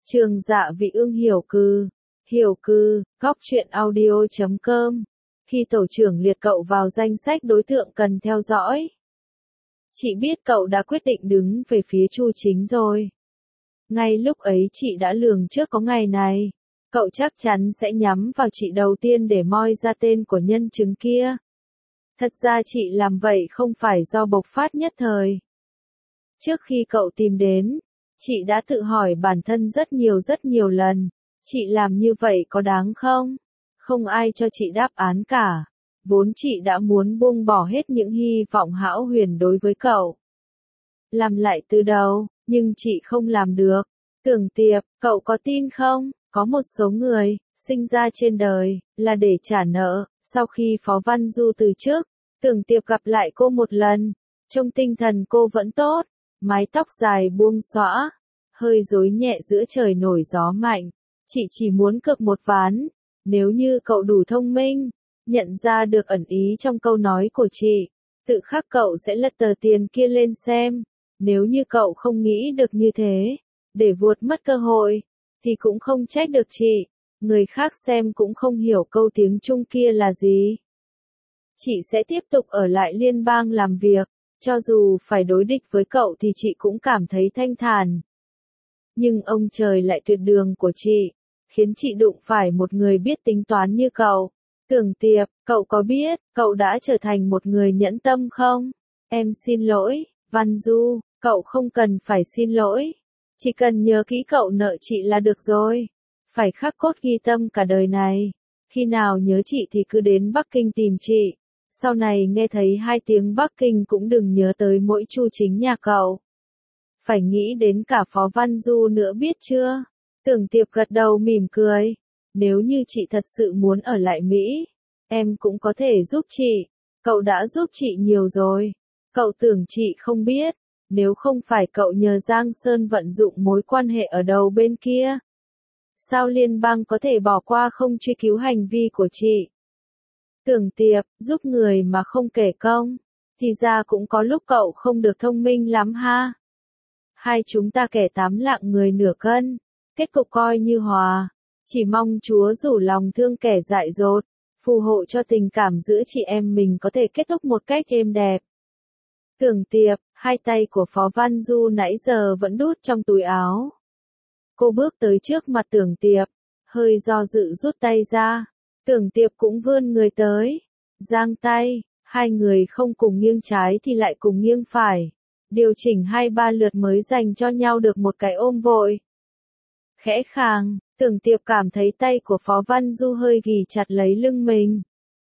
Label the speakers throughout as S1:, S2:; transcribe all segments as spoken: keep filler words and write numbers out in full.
S1: Trường Dạ Vị Ương hiểu cư, hiểu cư, góc truyện audio chấm com. Khi tổ trưởng liệt cậu vào danh sách đối tượng cần theo dõi. Chị biết cậu đã quyết định đứng về phía Chu Chính rồi. Ngay lúc ấy chị đã lường trước có ngày này. Cậu chắc chắn sẽ nhắm vào chị đầu tiên để moi ra tên của nhân chứng kia. Thật ra chị làm vậy không phải do bộc phát nhất thời. Trước khi cậu tìm đến, chị đã tự hỏi bản thân rất nhiều rất nhiều lần, chị làm như vậy có đáng không? Không ai cho chị đáp án cả. Vốn chị đã muốn buông bỏ hết những hy vọng hão huyền đối với cậu. Làm lại từ đầu, nhưng chị không làm được. Tưởng Tiệp, cậu có tin không? Có một số người, sinh ra trên đời, là để trả nợ. Sau khi Phó Văn Du từ chức, Tưởng Tiệp gặp lại cô một lần. Trông tinh thần cô vẫn tốt, mái tóc dài buông xõa, hơi rối nhẹ giữa trời nổi gió mạnh. Chị chỉ muốn cược một ván, nếu như cậu đủ thông minh, nhận ra được ẩn ý trong câu nói của chị, tự khắc cậu sẽ lật tờ tiền kia lên xem. Nếu như cậu không nghĩ được như thế, để vuột mất cơ hội, thì cũng không trách được chị. Người khác xem cũng không hiểu câu tiếng Trung kia là gì. Chị sẽ tiếp tục ở lại liên bang làm việc, cho dù phải đối địch với cậu thì chị cũng cảm thấy thanh thản. Nhưng ông trời lại tuyệt đường của chị, khiến chị đụng phải một người biết tính toán như cậu. Tưởng Tiệp, cậu có biết, cậu đã trở thành một người nhẫn tâm không? Em xin lỗi, Văn Du, cậu không cần phải xin lỗi. Chỉ cần nhớ kỹ cậu nợ chị là được rồi. Phải khắc cốt ghi tâm cả đời này. Khi nào nhớ chị thì cứ đến Bắc Kinh tìm chị. Sau này nghe thấy hai tiếng Bắc Kinh cũng đừng nhớ tới mỗi Chu Chính nhà cậu. Phải nghĩ đến cả Phó Văn Du nữa biết chưa? Tưởng Tiệp gật đầu mỉm cười. Nếu như chị thật sự muốn ở lại Mỹ, em cũng có thể giúp chị. Cậu đã giúp chị nhiều rồi. Cậu tưởng chị không biết, nếu không phải cậu nhờ Giang Sơn vận dụng mối quan hệ ở đầu bên kia. Sao liên bang có thể bỏ qua không truy cứu hành vi của chị? Tưởng Tiệp, giúp người mà không kể công, thì ra cũng có lúc cậu không được thông minh lắm ha. Hai chúng ta kẻ tám lạng người nửa cân, kết cục coi như hòa. Chỉ mong Chúa rủ lòng thương kẻ dại dột, phù hộ cho tình cảm giữa chị em mình có thể kết thúc một cách êm đẹp. Tưởng Tiệp, hai tay của Phó Văn Du nãy giờ vẫn đút trong túi áo. Cô bước tới trước mặt Tưởng Tiệp, hơi do dự rút tay ra. Tưởng Tiệp cũng vươn người tới, giang tay, hai người không cùng nghiêng trái thì lại cùng nghiêng phải. Điều chỉnh hai ba lượt mới dành cho nhau được một cái ôm vội. Khẽ khàng, Tưởng Tiệp cảm thấy tay của Phó Văn Du hơi ghì chặt lấy lưng mình.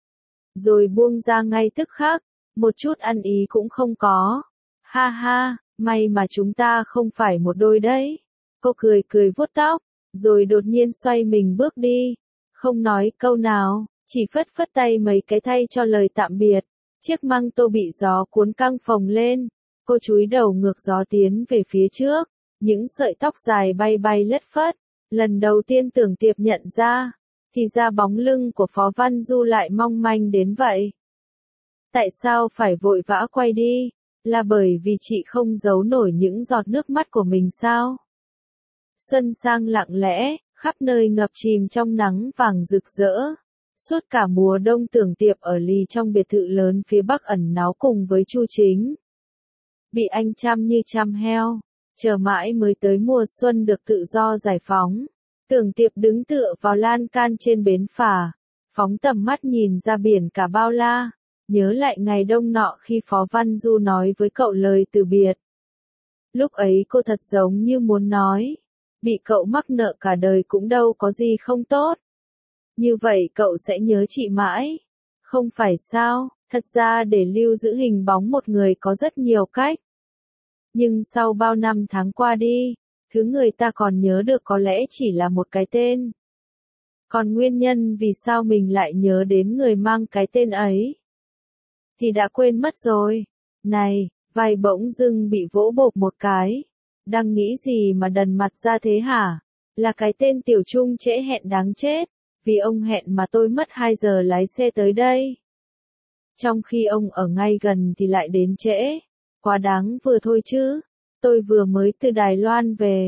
S1: Rồi buông ra ngay tức khắc, một chút ăn ý cũng không có. Ha ha, may mà chúng ta không phải một đôi đấy. Cô cười cười vuốt tóc, rồi đột nhiên xoay mình bước đi. Không nói câu nào, chỉ phất phất tay mấy cái thay cho lời tạm biệt. Chiếc măng tô bị gió cuốn căng phồng lên. Cô chúi đầu ngược gió tiến về phía trước. Những sợi tóc dài bay bay lất phất. Lần đầu tiên Tưởng Tiệp nhận ra, thì ra bóng lưng của Phó Văn Du lại mong manh đến vậy. Tại sao phải vội vã quay đi? Là bởi vì chị không giấu nổi những giọt nước mắt của mình sao? Xuân sang lặng lẽ, khắp nơi ngập chìm trong nắng vàng rực rỡ. Suốt cả mùa đông Tưởng Tiệp ở lì trong biệt thự lớn phía bắc ẩn náu cùng với Chu Chính. Bị anh chăm như chăm heo, chờ mãi mới tới mùa xuân được tự do giải phóng. Tưởng Tiệp đứng tựa vào lan can trên bến phà, phóng tầm mắt nhìn ra biển cả bao la, nhớ lại ngày đông nọ khi Phó Văn Du nói với cậu lời từ biệt. Lúc ấy cô thật giống như muốn nói, bị cậu mắc nợ cả đời cũng đâu có gì không tốt. Như vậy cậu sẽ nhớ chị mãi, không phải sao? Thật ra để lưu giữ hình bóng một người có rất nhiều cách. Nhưng sau bao năm tháng qua đi, thứ người ta còn nhớ được có lẽ chỉ là một cái tên. Còn nguyên nhân vì sao mình lại nhớ đến người mang cái tên ấy, thì đã quên mất rồi. Này, vai bỗng dưng bị vỗ bộp một cái. Đang nghĩ gì mà đần mặt ra thế hả? Là cái tên Tiểu Trung trễ hẹn đáng chết. Vì ông hẹn mà tôi mất hai giờ lái xe tới đây. Trong khi ông ở ngay gần thì lại đến trễ. Quá đáng vừa thôi chứ. Tôi vừa mới từ Đài Loan về.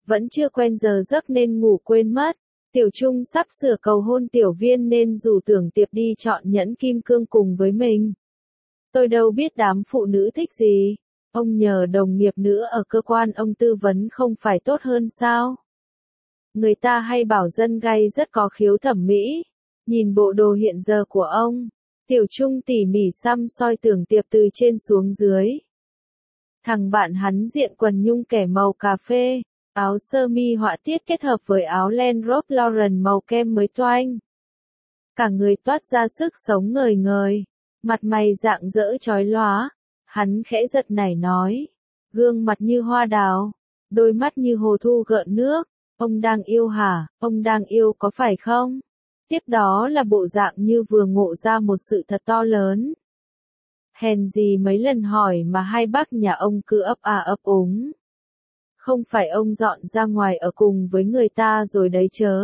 S1: Vẫn chưa quen giờ giấc nên ngủ quên mất. Tiểu Trung sắp sửa cầu hôn Tiểu Viên nên rủ Tưởng Tiệp đi chọn nhẫn kim cương cùng với mình. Tôi đâu biết đám phụ nữ thích gì. Ông nhờ đồng nghiệp nữa ở cơ quan ông tư vấn không phải tốt hơn sao? Người ta hay bảo dân gay rất có khiếu thẩm mỹ. Nhìn bộ đồ hiện giờ của ông. Tiểu Trung tỉ mỉ xăm soi Tưởng Tiệp từ trên xuống dưới. Thằng bạn hắn diện quần nhung kẻ màu cà phê, áo sơ mi họa tiết kết hợp với áo len Ralph Lauren màu kem mới toanh. Cả người toát ra sức sống ngời ngời, mặt mày rạng rỡ chói lóa. Hắn khẽ giật nảy nói, gương mặt như hoa đào, đôi mắt như hồ thu gợn nước. Ông đang yêu hả, ông đang yêu có phải không? Tiếp đó là bộ dạng như vừa ngộ ra một sự thật to lớn. Hèn gì mấy lần hỏi mà hai bác nhà ông cứ ấp à ấp úng. Không phải ông dọn ra ngoài ở cùng với người ta rồi đấy chớ.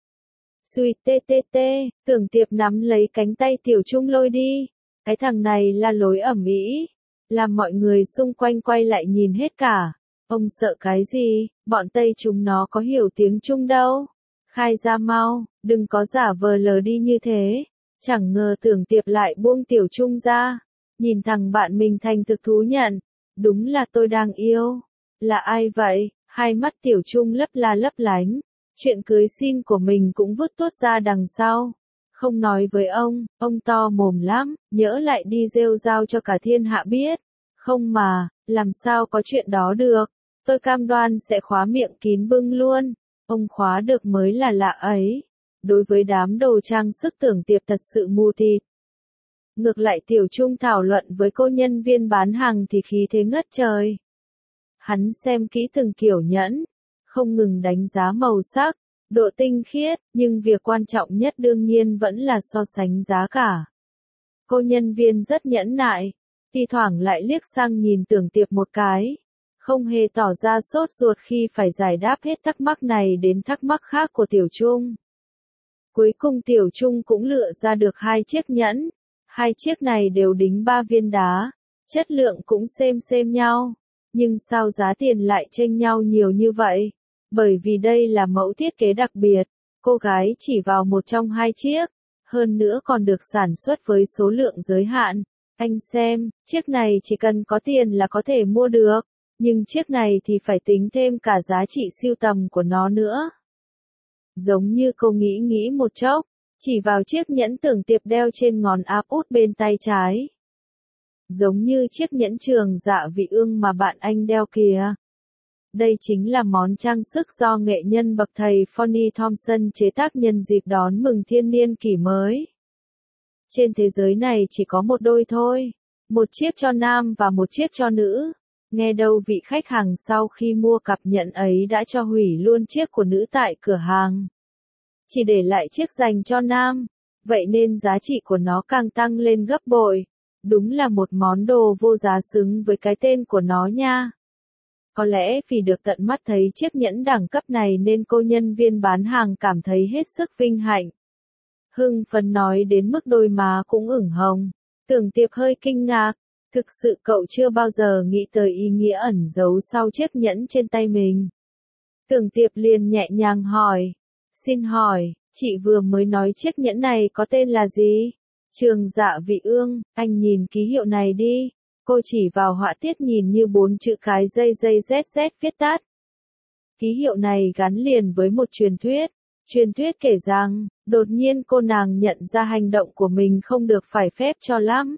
S1: Xùi tê tê tê, Tưởng Tiệp nắm lấy cánh tay Tiểu Trung lôi đi. Cái thằng này là lối ẩm ĩ, làm mọi người xung quanh quay lại nhìn hết cả. Ông sợ cái gì, bọn Tây chúng nó có hiểu tiếng Trung đâu. Khai ra mau, đừng có giả vờ lờ đi như thế. Chẳng ngờ Tưởng Tiệp lại buông Tiểu Trung ra. Nhìn thằng bạn mình thành thực thú nhận. Đúng là tôi đang yêu. Là ai vậy? Hai mắt Tiểu Trung lấp la lấp lánh. Chuyện cưới xin của mình cũng vứt tuốt ra đằng sau. Không nói với ông, ông to mồm lắm, nhỡ lại đi rêu rao cho cả thiên hạ biết. Không mà, làm sao có chuyện đó được. Tôi cam đoan sẽ khóa miệng kín bưng luôn. Ông khóa được mới là lạ ấy. Đối với đám đồ trang sức Tưởng Tiệp thật sự mù tịt. Ngược lại Tiểu Trung thảo luận với cô nhân viên bán hàng thì khí thế ngất trời. Hắn xem kỹ từng kiểu nhẫn, không ngừng đánh giá màu sắc, độ tinh khiết, nhưng việc quan trọng nhất đương nhiên vẫn là so sánh giá cả. Cô nhân viên rất nhẫn nại, thi thoảng lại liếc sang nhìn Tưởng Tiệp một cái, không hề tỏ ra sốt ruột khi phải giải đáp hết thắc mắc này đến thắc mắc khác của Tiểu Trung. Cuối cùng Tiểu Trung cũng lựa ra được hai chiếc nhẫn, hai chiếc này đều đính ba viên đá, chất lượng cũng xem xem nhau, nhưng sao giá tiền lại chênh nhau nhiều như vậy? Bởi vì đây là mẫu thiết kế đặc biệt, cô gái chỉ vào một trong hai chiếc, hơn nữa còn được sản xuất với số lượng giới hạn. Anh xem, chiếc này chỉ cần có tiền là có thể mua được, nhưng chiếc này thì phải tính thêm cả giá trị sưu tầm của nó nữa. Giống như cô nghĩ nghĩ một chốc, chỉ vào chiếc nhẫn Tưởng Tiệp đeo trên ngón áp út bên tay trái. Giống như chiếc nhẫn Trường Dạ Vị Ương mà bạn anh đeo kìa. Đây chính là món trang sức do nghệ nhân bậc thầy Fonny Thompson chế tác nhân dịp đón mừng thiên niên kỷ mới. Trên thế giới này chỉ có một đôi thôi, một chiếc cho nam và một chiếc cho nữ. Nghe đâu vị khách hàng sau khi mua cặp nhẫn ấy đã cho hủy luôn chiếc của nữ tại cửa hàng. Chỉ để lại chiếc dành cho nam, vậy nên giá trị của nó càng tăng lên gấp bội. Đúng là một món đồ vô giá xứng với cái tên của nó nha. Có lẽ vì được tận mắt thấy chiếc nhẫn đẳng cấp này nên cô nhân viên bán hàng cảm thấy hết sức vinh hạnh. Hưng phấn nói đến mức đôi má cũng ửng hồng. Tưởng Tiệp hơi kinh ngạc. Thực sự cậu chưa bao giờ nghĩ tới ý nghĩa ẩn giấu sau chiếc nhẫn trên tay mình. Tưởng Tiệp liền nhẹ nhàng hỏi. Xin hỏi, chị vừa mới nói chiếc nhẫn này có tên là gì? Trường Dạ Vị Ương, anh nhìn ký hiệu này đi. Cô chỉ vào họa tiết nhìn như bốn chữ cái dây dây Z Z viết tắt. Ký hiệu này gắn liền với một truyền thuyết. Truyền thuyết kể rằng, đột nhiên cô nàng nhận ra hành động của mình không được phải phép cho lắm.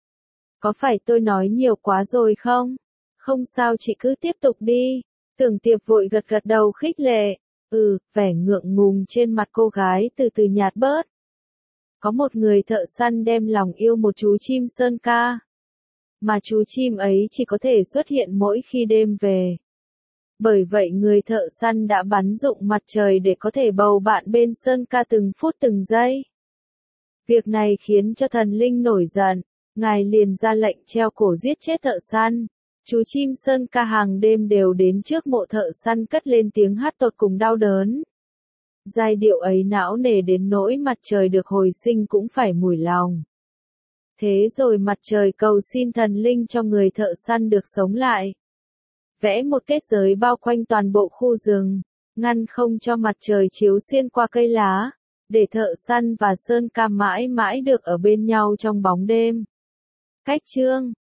S1: Có phải tôi nói nhiều quá rồi không? Không sao chị cứ tiếp tục đi. Tưởng Tiệp vội gật gật đầu khích lệ. Ừ, vẻ ngượng ngùng trên mặt cô gái từ từ nhạt bớt. Có một người thợ săn đem lòng yêu một chú chim sơn ca. Mà chú chim ấy chỉ có thể xuất hiện mỗi khi đêm về. Bởi vậy người thợ săn đã bắn dụng mặt trời để có thể bầu bạn bên sơn ca từng phút từng giây. Việc này khiến cho thần linh nổi giận. Ngài liền ra lệnh treo cổ giết chết thợ săn. Chú chim sơn ca hàng đêm đều đến trước mộ thợ săn cất lên tiếng hát tột cùng đau đớn. Giai điệu ấy não nề đến nỗi mặt trời được hồi sinh cũng phải mủi lòng. Thế rồi mặt trời cầu xin thần linh cho người thợ săn được sống lại. vẽ một kết giới bao quanh toàn bộ khu rừng, ngăn không cho mặt trời chiếu xuyên qua cây lá, để thợ săn và Sơn Ca mãi mãi được ở bên nhau trong bóng đêm. Cách chương